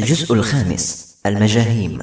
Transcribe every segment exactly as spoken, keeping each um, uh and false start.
الجزء الخامس. المجاهيم.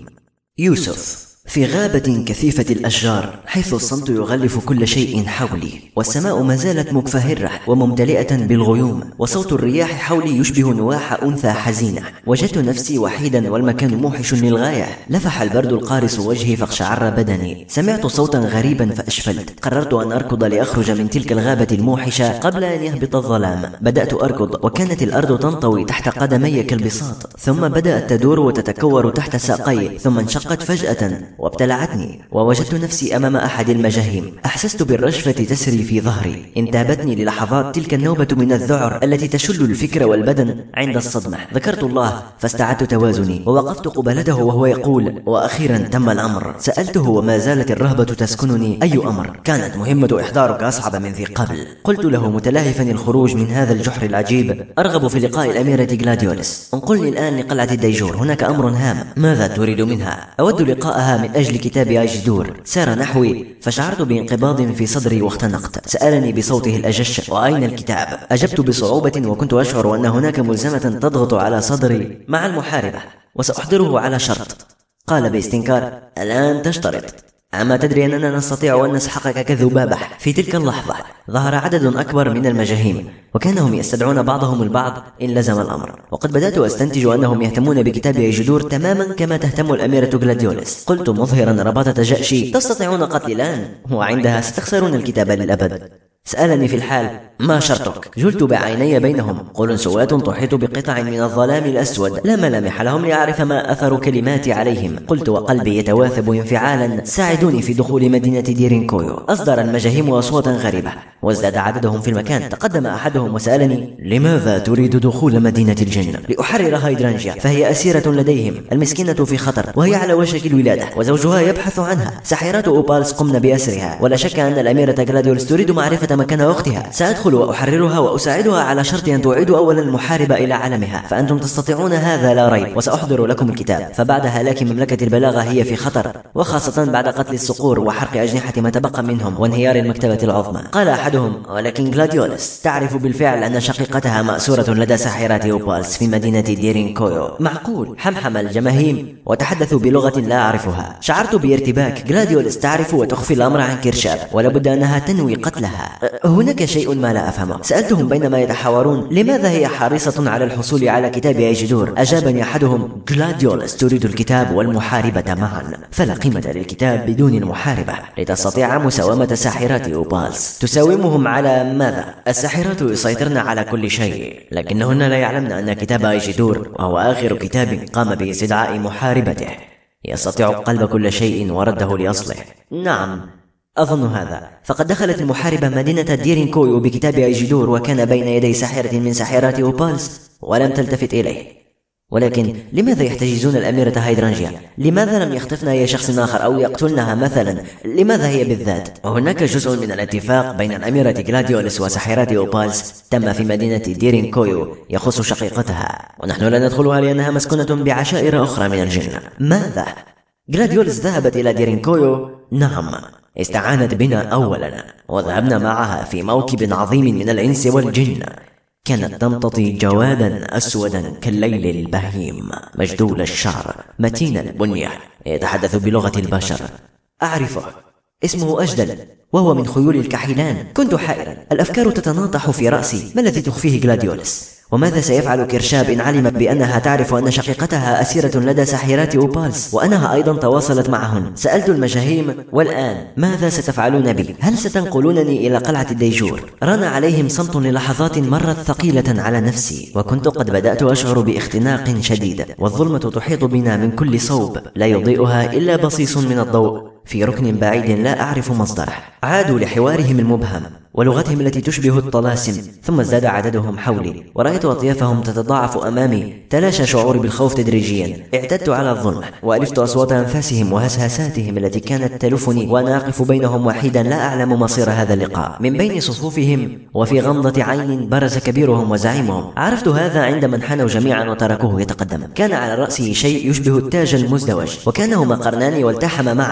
يوسف. في غابة كثيفة الأشجار، حيث الصمت يغلف كل شيء حولي، والسماء ما زالت مكفهرة وممتلئة بالغيوم، وصوت الرياح حولي يشبه نواح أنثى حزينة. وجدت نفسي وحيدا والمكان موحش للغاية. لفح البرد القارس وجهي فاقشعر بدني. سمعت صوتا غريبا فأشفلت. قررت أن أركض لأخرج من تلك الغابة الموحشة قبل أن يهبط الظلام. بدأت أركض، وكانت الأرض تنطوي تحت قدمي كالبساط، ثم بدأت تدور وتتكور تحت ساقي، ثم انشقت فجأة وابتلعتني، ووجدت نفسي أمام أحد المجاهيم. أحسست بالرجفة تسري في ظهري. انتابتني للحظات تلك النوبة من الذعر التي تشل الفكر والبدن عند الصدمة. ذكرت الله فاستعدت توازني، ووقفت قبالته وهو يقول: وأخيرا تم الأمر. سألته وما زالت الرهبة تسكنني: أي أمر؟ كانت مهمة إحضارك أصعب من ذي قبل. قلت له متلهفا الخروج من هذا الجحر العجيب: أرغب في لقاء الأميرة جلاديوليس. انقلني الآن لقلعة الديجور، هناك أمر هام. ماذا تريد منها؟ أود لقاءها من أجل كتاب أيجدور. سار نحوي، فشعرت بانقباض في صدري واختنقت. سألني بصوته الأجش: وأين الكتاب؟ أجبت بصعوبة، وكنت أشعر أن هناك ملزمة تضغط على صدري مع المحاربة، وسأحضره على شرط. قال باستنكار: الآن تشترط؟ أما تدري أننا نستطيع أن نسحقك كذبابة؟ في تلك اللحظة ظهر عدد أكبر من المجاهيم، وكانهم يستدعون بعضهم البعض إن لزم الأمر، وقد بدأت أستنتج أنهم يهتمون بكتاب أيجدور تماما كما تهتم الأميرة جلاديوليس. قلت مظهرا رباطة جأشي: تستطيعون قتلي الآن، وعندها ستخسرون الكتاب للأبد. سألني في الحال: ما شرطك؟ جلت بعيني بينهم. قلنسوات تحيط بقطع من الظلام الأسود لا ملامح لهم لأعرف ما أثر كلماتي عليهم. قلت وقلبي يتواثب انفعالا: ساعدوني في دخول مدينة ديرينكويو. أصدر المجاهيم أصواتا غريبة، وازداد عددهم في المكان. تقدم أحدهم وسألني: لماذا تريد دخول مدينة الجن؟ لأحرر هايدرانجيا، فهي أسيرة لديهم. المسكينة في خطر، وهي على وشك الولادة، وزوجها يبحث عنها. ساحرات أوبالس قمن بأسرها، ولا شك أن الأميرة جلاديوليس تريد معرفة مكان أختها. سأدخل وأحررها وأساعدها على شرط أن تعيد أولا المحاربة إلى عالمها، فأنتم تستطيعون هذا لا ريب، وسأحضر لكم الكتاب. فبعد هلاك مملكة البلاغة هي في خطر، وخاصة بعد قتل الصقور وحرق أجنحة ما تبقى منهم وانهيار المكتبة العظمى. قال أحدهم: ولكن جلاديوليس تعرف بالفعل أن شقيقتها مأسورة لدى ساحرات أوبالس في مدينة ديرينكويو. معقول؟ حمحم الجماهيم وتحدثوا بلغة لا أعرفها. شعرت بارتباك. جلاديوليس تعرف وتخفي الأمر عن كرشاب، ولابد أنها تنوي قتلها. هناك شيء ما لا أفهمه. سألتهم بينما يتحاورون: لماذا هي حريصة على الحصول على كتاب أيجدور؟ أجابني أحدهم: جلاديوليس تريد الكتاب والمحاربة معا، فلا قيمة للكتاب بدون المحاربة، لتستطيع مساومة ساحرات أوبالس. تساومهم على ماذا؟ الساحرات يسيطرن على كل شيء، لكنهن لا يعلمن أن كتاب أيجدور، وهو آخر كتاب قام باستدعاء محاربته، يستطيع قلب كل شيء ورده لأصله. نعم، أظن هذا. فقد دخلت المحاربة مدينة ديرينكويو بكتاب أيجدور، وكان بين يدي ساحرة من ساحرات أوبالس ولم تلتفت إليه. ولكن لماذا يحتجزون الأميرة هايدرانجيا؟ لماذا لم يخطفنا أي شخص آخر أو يقتلنها مثلا؟ لماذا هي بالذات؟ وهناك جزء من الاتفاق بين الأميرة جلاديوليس وساحرات أوبالس تم في مدينة ديرينكويو يخص شقيقتها، ونحن لا ندخلها لأنها مسكونة بعشائر أخرى من الجن. ماذا؟ جلاديوليس ذهبت إلى ديرينكويو؟ نعم، استعانت بنا أولا، وذهبنا معها في موكب عظيم من الإنس والجن. كانت تمتطي جوادا أسودا كالليل البهيم، مجدول الشعر، متين البنية، يتحدث بلغة البشر. أعرفه، اسمه أجدل، وهو من خيول الكحيلان. كنت حائرا، الأفكار تتناطح في رأسي. ما الذي تخفيه جلاديوليس؟ وماذا سيفعل كرشاب إن علمت بأنها تعرف أن شقيقتها أسيرة لدى ساحرات أوبالس، وأنها أيضا تواصلت معهن؟ سألت المجاهيم: والآن ماذا ستفعلون بي؟ هل ستنقلونني إلى قلعة الديجور؟ ران عليهم صمت للحظات مرت ثقيلة على نفسي، وكنت قد بدأت أشعر باختناق شديد، والظلمة تحيط بنا من كل صوب، لا يضيئها إلا بصيص من الضوء في ركن بعيد لا أعرف مصدره. عادوا لحوارهم المبهم ولغتهم التي تشبه الطلاسم، ثم ازداد عددهم حولي، ورأيت أطيافهم تتضاعف أمامي. تلاشى شعوري بالخوف تدريجيا. اعتدت على الظلمة، وألفت أصوات أنفاسهم وهسهساتهم التي كانت تلفني، وأنا أقف بينهم وحيدا لا أعلم مصير هذا اللقاء. من بين صفوفهم وفي غمضة عين برز كبيرهم وزعيمهم. عرفت هذا عندما انحنوا جميعا وتركوه يتقدم. كان على رأسه شيء يشبه التاج المزدوج، وكانهما قرنان والتحما معا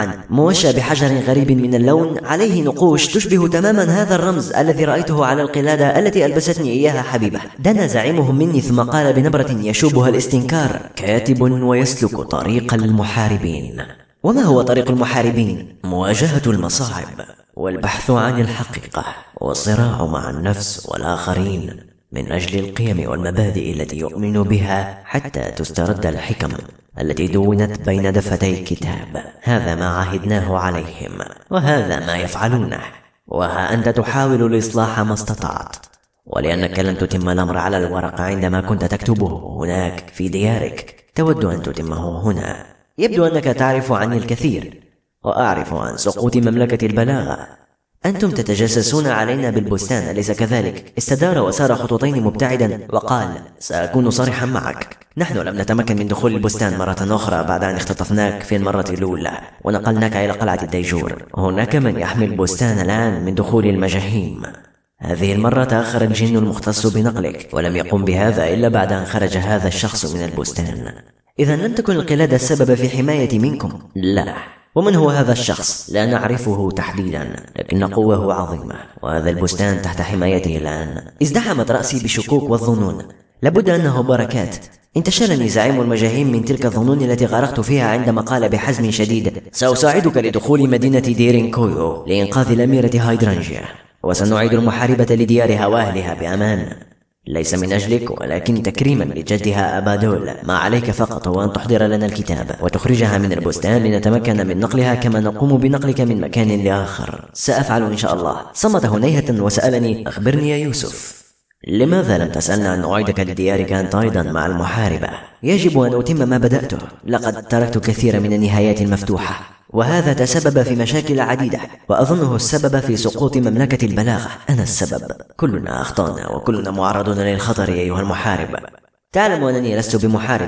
الموشى بحجر غريب من اللون عليه نقوش تشبه تماما هذا الرمز الذي رأيته على القلادة التي ألبستني إياها حبيبة. دنا زعيمهم مني ثم قال بنبرة يشوبها الاستنكار: كاتب ويسلك طريق المحاربين. وما هو طريق المحاربين؟ مواجهة المصاعب والبحث عن الحقيقة والصراع مع النفس والآخرين من أجل القيم والمبادئ التي يؤمن بها حتى تسترد الحكم التي دونت بين دفتي الكتاب. هذا ما عهدناه عليهم وهذا ما يفعلونه، وها أنت تحاول الإصلاح ما استطعت، ولأنك لن تتم الأمر على الورق عندما كنت تكتبه هناك في ديارك تود أن تتمه هنا. يبدو أنك تعرف عني الكثير، وأعرف عن سقوط مملكة البلاغة. أنتم تتجسسون علينا بالبستان، أليس كذلك؟ استدار وسار خطوتين مبتعدا وقال: سأكون صريحا معك، نحن لم نتمكن من دخول البستان مرة أخرى بعد أن اختطفناك في المرة الأولى ونقلناك إلى قلعة الديجور. هناك من يحمي البستان الآن من دخول المجاهيم. هذه المرة تأخر الجن المختص بنقلك ولم يقم بهذا إلا بعد أن خرج هذا الشخص من البستان. إذا لم تكن القلادة السبب في حماية منكم؟ لا. ومن هو هذا الشخص؟ لا نعرفه تحديدا، لكن قوته عظيمة، وهذا البستان تحت حمايته الآن. ازدحمت رأسي بالشكوك والظنون. لابد أنه بركات. انتشلني زعيم المجاهيم من تلك الظنون التي غرقت فيها عندما قال بحزم شديد: سأساعدك لدخول مدينة ديرينكويو لإنقاذ الأميرة هايدرانجيا، وسنعيد المحاربة لديارها وأهلها بأمان، ليس من أجلك ولكن تكريما لجدها أبادول. ما عليك فقط هو أن تحضر لنا الكتاب وتخرجها من البستان لنتمكن من نقلها كما نقوم بنقلك من مكان لآخر. سأفعل إن شاء الله. صمت هنيهة وسألني: أخبرني يا يوسف، لماذا لم تسألنا أن أعيدك لديارك أنت أيضا مع المحاربة؟ يجب أن أتم ما بدأته، لقد تركت كثير من النهايات المفتوحة، وهذا تسبب في مشاكل عديدة، وأظنه السبب في سقوط مملكة البلاغة. أنا السبب. كلنا أخطأنا وكلنا معرضون للخطر أيها المحارب. تعلم أنني لست بمحارب.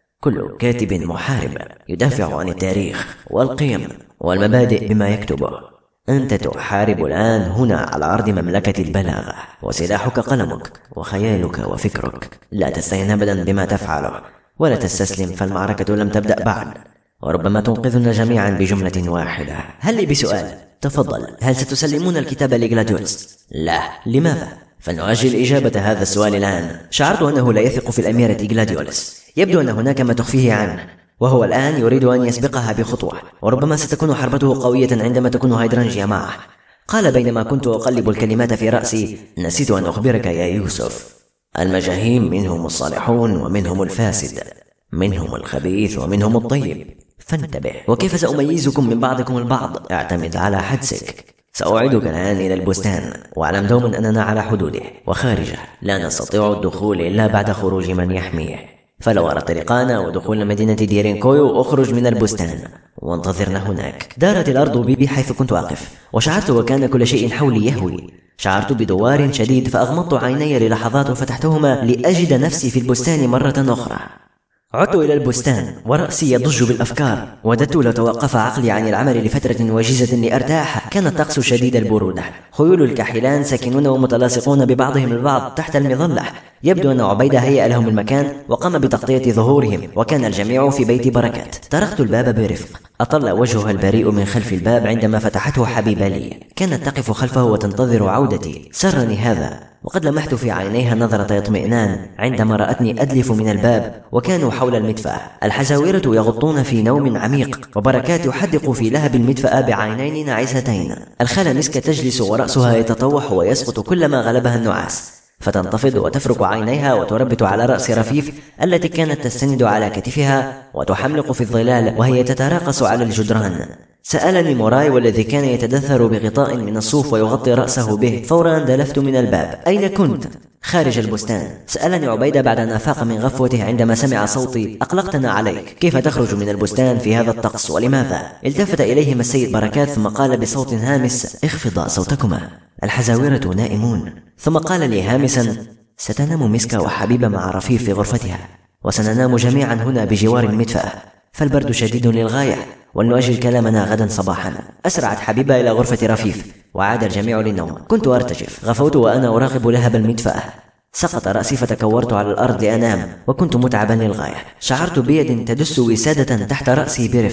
كل كاتب محارب يدافع عن التاريخ والقيم والمبادئ بما يكتبه. أنت تحارب الآن هنا على أرض مملكة البلاغة، وسلاحك قلمك وخيالك وفكرك. لا تستهن أبدا بما تفعله ولا تستسلم، فالمعركة لم تبدأ بعد، وربما تنقذنا جميعا بجملة واحدة. هل لي بسؤال؟ تفضل. هل ستسلمون الكتاب لغلاديولوس؟ لا. لماذا؟ فلنؤجل إجابة هذا السؤال الآن. شعرت أنه لا يثق في الأميرة غلاديولوس. يبدو أن هناك ما تخفيه عنه، وهو الآن يريد أن يسبقها بخطوة، وربما ستكون حربته قوية عندما تكون هايدرانجيا معه. قال بينما كنت أقلب الكلمات في رأسي: نسيت أن أخبرك يا يوسف، المجاهيم منهم الصالحون ومنهم الفاسد، منهم الخبيث ومنهم الطيب، فانتبه. وكيف سأميزكم من بعضكم البعض؟ اعتمد على حدسك. سأعيدك الآن إلى البستان، واعلم دوما أننا على حدوده وخارجه، لا نستطيع الدخول إلا بعد خروج من يحميه. فلو أردت لقانا ودخول مدينة ديرينكويو أخرج من البستان وانتظرنا هناك. دارت الأرض بي بحيث كنت أقف، وشعرت وكان كل شيء حولي يهوي. شعرت بدوار شديد، فأغمضت عيني للحظات وفتحتهما لأجد نفسي في البستان مرة أخرى. عدت إلى البستان ورأسي يضج بالأفكار. وددت لو توقف عقلي عن العمل لفترة وجيزة لأرتاح. كان الطقس شديد البرودة، خيول الكحلان ساكنون ومتلاصقون ببعضهم البعض تحت المظلة. يبدو أن عبيدة هيأ لهم المكان وقام بتغطية ظهورهم، وكان الجميع في بيت بركات. طرقت الباب برفق. أطل وجهها البريء من خلف الباب عندما فتحته حبيبة لي. كانت تقف خلفه وتنتظر عودتي. سرني هذا، وقد لمحت في عينيها نظرة اطمئنان عندما رأتني أدلف من الباب، وكانوا حول المدفأة. الحزاورة يغطون في نوم عميق، وبركات يحدق في لهب المدفأة بعينين ناعستين. الخالة مسكة تجلس ورأسها يتطوح ويسقط كلما غلبها النعاس، فتنتفض وتفرك عينيها وتربت على رأس رفيف التي كانت تستند على كتفها وتحملق في الظلال وهي تتراقص على الجدران. سألني موراي والذي كان يتدثر بغطاء من الصوف ويغطي رأسه به. فورا دلفت من الباب. أين كنت؟ خارج البستان. سألني عبيدة بعد أن أفاق من غفوته عندما سمع صوتي: أقلقتنا عليك، كيف تخرج من البستان في هذا الطقس ولماذا؟ التفت إليهما السيد بركات ثم قال بصوت هامس: اخفضا صوتكما، الحزاورة نائمون. ثم قال لي هامسا: ستنام مسكة وحبيبة مع رفيف في غرفتها، وسننام جميعا هنا بجوار المدفأة، فالبرد شديد للغاية، ولنؤجل كلامنا غدا صباحا. أسرعت حبيبة إلى غرفة رفيف وعاد الجميع للنوم. كنت أرتجف. غفوت وأنا أراقب لهب المدفأة. سقط رأسي فتكورت على الأرض لأنام، وكنت متعبا للغاية. شعرت بيد تدس وسادة تحت رأسي برفق.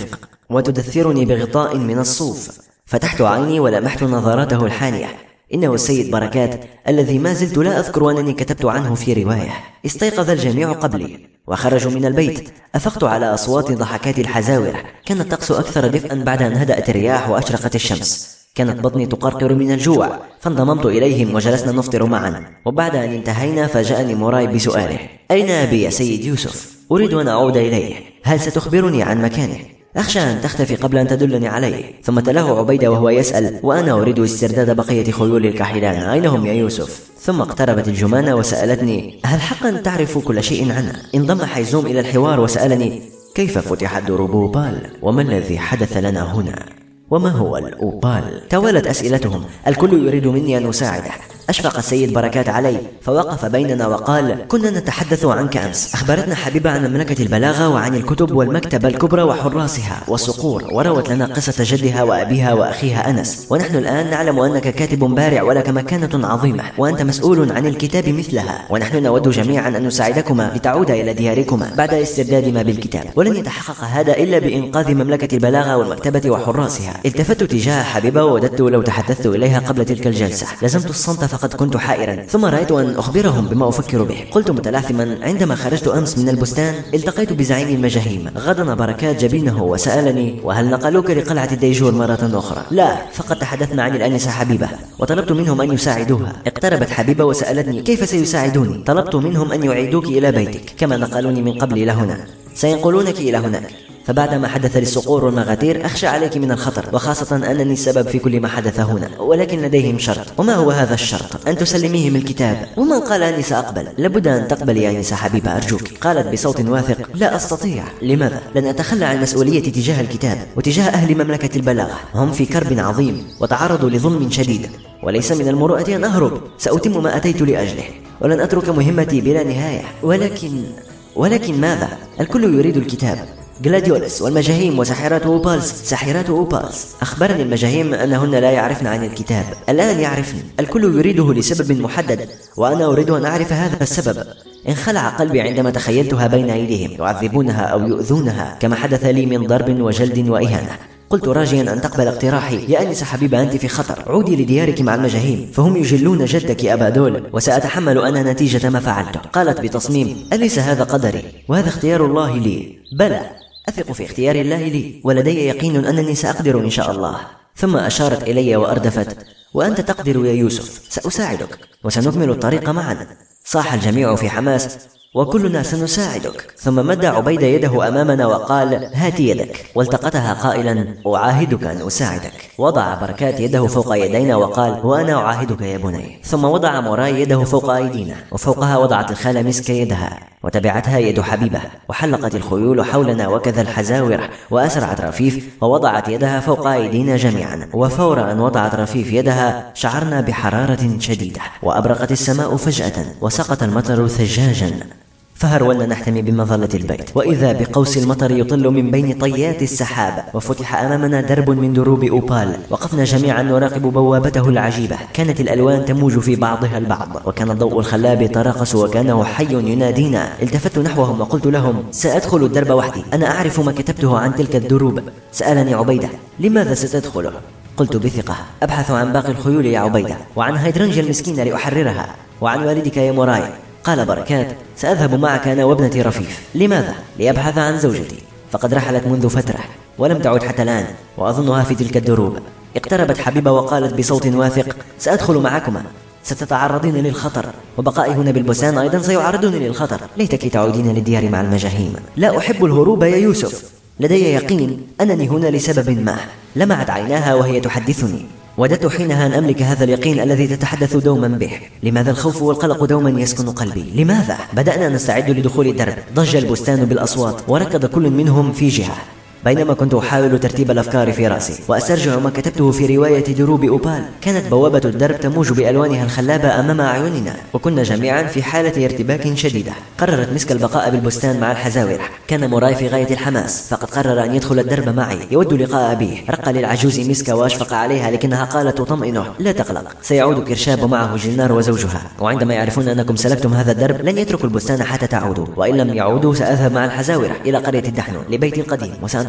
وتدثرني بغطاء من الصوف. فتحت عيني ولمحت نظراته الحانية. إنه السيد بركات الذي ما زلت لا أذكر أنني كتبت عنه في رواية. استيقظ الجميع قبلي وخرجوا من البيت. أفقت على أصوات ضحكات الحزاور. كان الطقس أكثر دفئا بعد أن هدأت الرياح وأشرقت الشمس. كانت بطني تقرقر من الجوع، فانضممت إليهم وجلسنا نفطر معا. وبعد أن انتهينا فجاءني موراي بسؤاله: أين أبي يا سيد يوسف؟ أريد أن أعود إليه، هل ستخبرني عن مكانه؟ أخشى أن تختفي قبل أن تدلني عليه. ثم تلاه عبيدة وهو يسأل وأنا أريد استرداد بقية خيول الكحيلان، أين هم يا يوسف؟ ثم اقتربت الجمانة وسألتني: هل حقا تعرف كل شيء عنه؟ انضم حيزوم إلى الحوار وسألني: كيف فتحت دروب أوبال؟ وما الذي حدث لنا هنا؟ وما هو الأوبال؟ توالت أسئلتهم، الكل يريد مني أن أساعده. أشفق السيد بركات علي فوقف بيننا وقال: كنا نتحدث عنك أمس. أخبرتنا حبيبة عن مملكة البلاغة وعن الكتب والمكتبة الكبرى وحراسها والصقور، وروت لنا قصة جدها وأبيها وأخيها أنس. ونحن الآن نعلم أنك كاتب بارع ولك مكانة عظيمة، وأنت مسؤول عن الكتاب مثلها، ونحن نود جميعا أن نساعدكما لتعودا إلى دياركما بعد استرداد ما بالكتاب. ولن يتحقق هذا إلا بإنقاذ مملكة البلاغة والمكتبة وحراسها. التفت تجاه حبيبة ووددت لو تحدثت إليها قبل تلك الجلسة. لزمت الصمت فقد كنت حائرا، ثم رأيت أن أخبرهم بما أفكر به. قلت متلعثما: عندما خرجت أمس من البستان التقيت بزعيم المجاهيم. غضن بركات جبينه وسألني: وهل نقلوك لقلعة الديجور مرة أخرى؟ لا، فقد تحدثنا عن الآنسة حبيبة وطلبت منهم أن يساعدوها. اقتربت حبيبة وسألتني: كيف سيساعدوني؟ طلبت منهم أن يعيدوك إلى بيتك كما نقلوني من قبل إلى هنا، سينقلونك إلى هناك. فبعدما حدث للصقور والمغاتير أخشى عليك من الخطر، وخاصة أنني السبب في كل ما حدث هنا. ولكن لديهم شرط. وما هو هذا الشرط؟ أن تسلميهم الكتاب. ومن قال أني سأقبل؟ لابد أن تقبلي يا أنسة حبيبة أرجوك. قالت بصوت واثق: لا أستطيع. لماذا؟ لن أتخلى عن مسؤوليتي تجاه الكتاب وتجاه أهل مملكة البلاغة. هم في كرب عظيم وتعرضوا لظلم شديد، وليس من المروءة أن أهرب. سأتم ما أتيت لأجله ولن أترك مهمتي بلا نهاية. ولكن ولكن ماذا؟ الكل يريد الكتاب. جلاديولس والمجاهيم وساحرات أوبالز. ساحرات أوبالز أخبرني المجاهيم أنهن لا يعرفن عن الكتاب. الآن يعرفن. الكل يريده لسبب محدد، وأنا أريد أن أعرف هذا السبب. انخلع قلبي عندما تخيلتها بين أيديهم يعذبونها أو يؤذونها كما حدث لي من ضرب وجلد وإهانة. قلت راجيا أن تقبل اقتراحي: يا أنسة حبيبة أنت في خطر، عودي لديارك مع المجاهيم فهم يجلون جدك أبا دول، وسأتحمل أنا نتيجة ما فعلته. قالت بتصميم: أليس هذا قدري وهذا اختيار الله لي؟ بلى، أثق في اختيار الله لي، ولدي يقين أنني سأقدر إن شاء الله. ثم أشارت إلي وأردفت: وأنت تقدر يا يوسف، سأساعدك وسنكمل الطريق معا. صاح الجميع في حماس: وكلنا سنساعدك. ثم مد عبيدة يده أمامنا وقال: هات يدك، والتقطها قائلا: أعاهدك أن أساعدك. وضع بركات يده فوق يدينا وقال: وأنا أعاهدك يا بني. ثم وضع موراي يده فوق أيدينا، وفوقها وضعت الخالة مسك يدها، وتبعتها يد حبيبة، وحلقت الخيول حولنا وكذا الحزاور، وأسرعت رفيف ووضعت يدها فوق أيدينا جميعا. وفور أن وضعت رفيف يدها شعرنا بحرارة شديدة، وأبرقت السماء فجأة وسقط المطر ثجاجا. فهرولنا نحتمي بمظلة البيت، وإذا بقوس المطر يطل من بين طيات السحاب، وفتح أمامنا درب من دروب أوبال. وقفنا جميعا نراقب بوابته العجيبة. كانت الألوان تموج في بعضها البعض، وكان الضوء الخلاب يتراقص وكانه حي ينادينا. التفت نحوهم وقلت لهم: سأدخل الدرب وحدي، أنا أعرف ما كتبته عن تلك الدروب. سألني عبيدة: لماذا ستدخله؟ قلت بثقة: أبحث عن باقي الخيول يا عبيدة، وعن هيدرنجا المسكينة لأحررها، وعن والدك يا موراي. قال بركات: سأذهب معك أنا وابنتي رفيف. لماذا؟ لأبحث عن زوجتي، فقد رحلت منذ فترة ولم تعد حتى الآن، وأظنها في تلك الدروب. اقتربت حبيبة وقالت بصوت واثق: سأدخل معكما، ستتعرضين للخطر، وبقائي هنا بالبستان أيضا سيعرضني للخطر. ليتك تعودين للديار مع المجاهيم. لا أحب الهروب يا يوسف، لدي يقين أنني هنا لسبب ما. لمعت عيناها وهي تحدثني. وددت حينها أن أملك هذا اليقين الذي تتحدث دوما به. لماذا الخوف والقلق دوما يسكن قلبي؟ لماذا؟ بدأنا نستعد لدخول الدرب. ضج البستان بالأصوات، وركض كل منهم في جهة، بينما كنت أحاول ترتيب الأفكار في رأسي وأسترجع ما كتبته في رواية دروب أوبال. كانت بوابة الدرب تموج بألوانها الخلابة أمام أعيننا، وكنا جميعا في حالة ارتباك شديدة. قررت مسك البقاء بالبستان مع الحزاور. كان موراي في غاية الحماس، فقد قرر أن يدخل الدرب معي، يود لقاء أبيه. رق للعجوز مسك وأشفق عليها، لكنها قالت تطمئنه: لا تقلق، سيعود كرشاب ومعه جلنار وزوجها، وعندما يعرفون أنكم سلكتم هذا الدرب لن يتركوا البستان حتى تعودوا، وإن لم يعودوا سأذهب مع الحزاور إلى قرية الدحنون لبيت القديم، وسأنتظر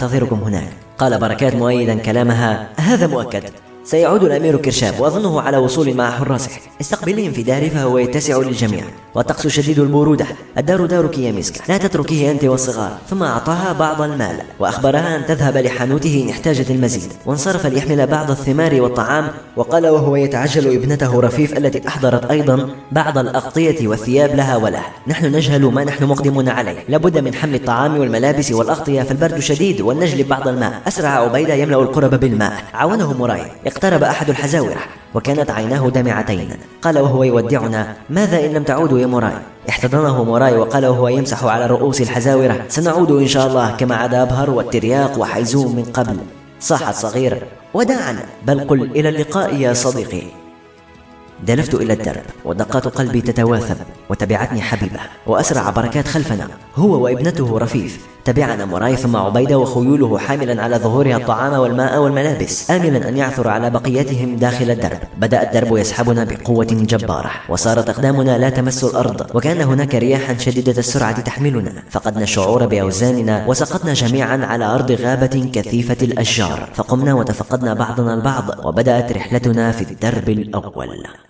أنتظركم هناك. قال بركات مؤيدا كلامها: هذا مؤكد، سيعود الأمير كرشاب وأظنه على وصول مع حراسه. استقبليهم في داري فهو يتسع للجميع، والطقس شديد البرودة. الدار دارك يا مسك، لا تتركيه أنت والصغار. ثم أعطاها بعض المال وأخبرها أن تذهب لحانوته إن احتاجت المزيد، وانصرف ليحمل بعض الثمار والطعام. وقال وهو يتعجل ابنته رفيف التي أحضرت أيضا بعض الأغطية والثياب لها وله: نحن نجهل ما نحن مقدمون عليه، لابد من حمل الطعام والملابس والأغطية، فالبرد شديد، ونجلب بعض الماء. أسرع عبيدة يملأ القرب بالماء، عاونه موراي. اقترب أحد الحزاورة وكانت عيناه دامعتين. قال وهو يودعنا: ماذا إن لم تعودوا يا موراي؟ احتضنه موراي وقال وهو يمسح على رؤوس الحزاورة: سنعود إن شاء الله كما عاد أبهر والترياق وحيزوم من قبل. صاح الصغير: وداعا، بل قل إلى اللقاء يا صديقي. دلفت إلى الدرب ودقات قلبي تتواثب، وتبعتني حبيبة، وأسرع بركات خلفنا هو وابنته رفيف. تبعنا موراي ثم عبيدة وخيوله حاملا على ظهورها الطعام والماء والملابس، آملا أن يعثر على بقيتهم داخل الدرب. بدأ الدرب يسحبنا بقوة جبارة، وصارت أقدامنا لا تمس الأرض، وكان هناك رياحا شديدة السرعة تحملنا. فقدنا الشعور بأوزاننا وسقطنا جميعا على أرض غابة كثيفة الأشجار، فقمنا وتفقدنا بعضنا البعض، وبدأت رحلتنا في الدرب الأول.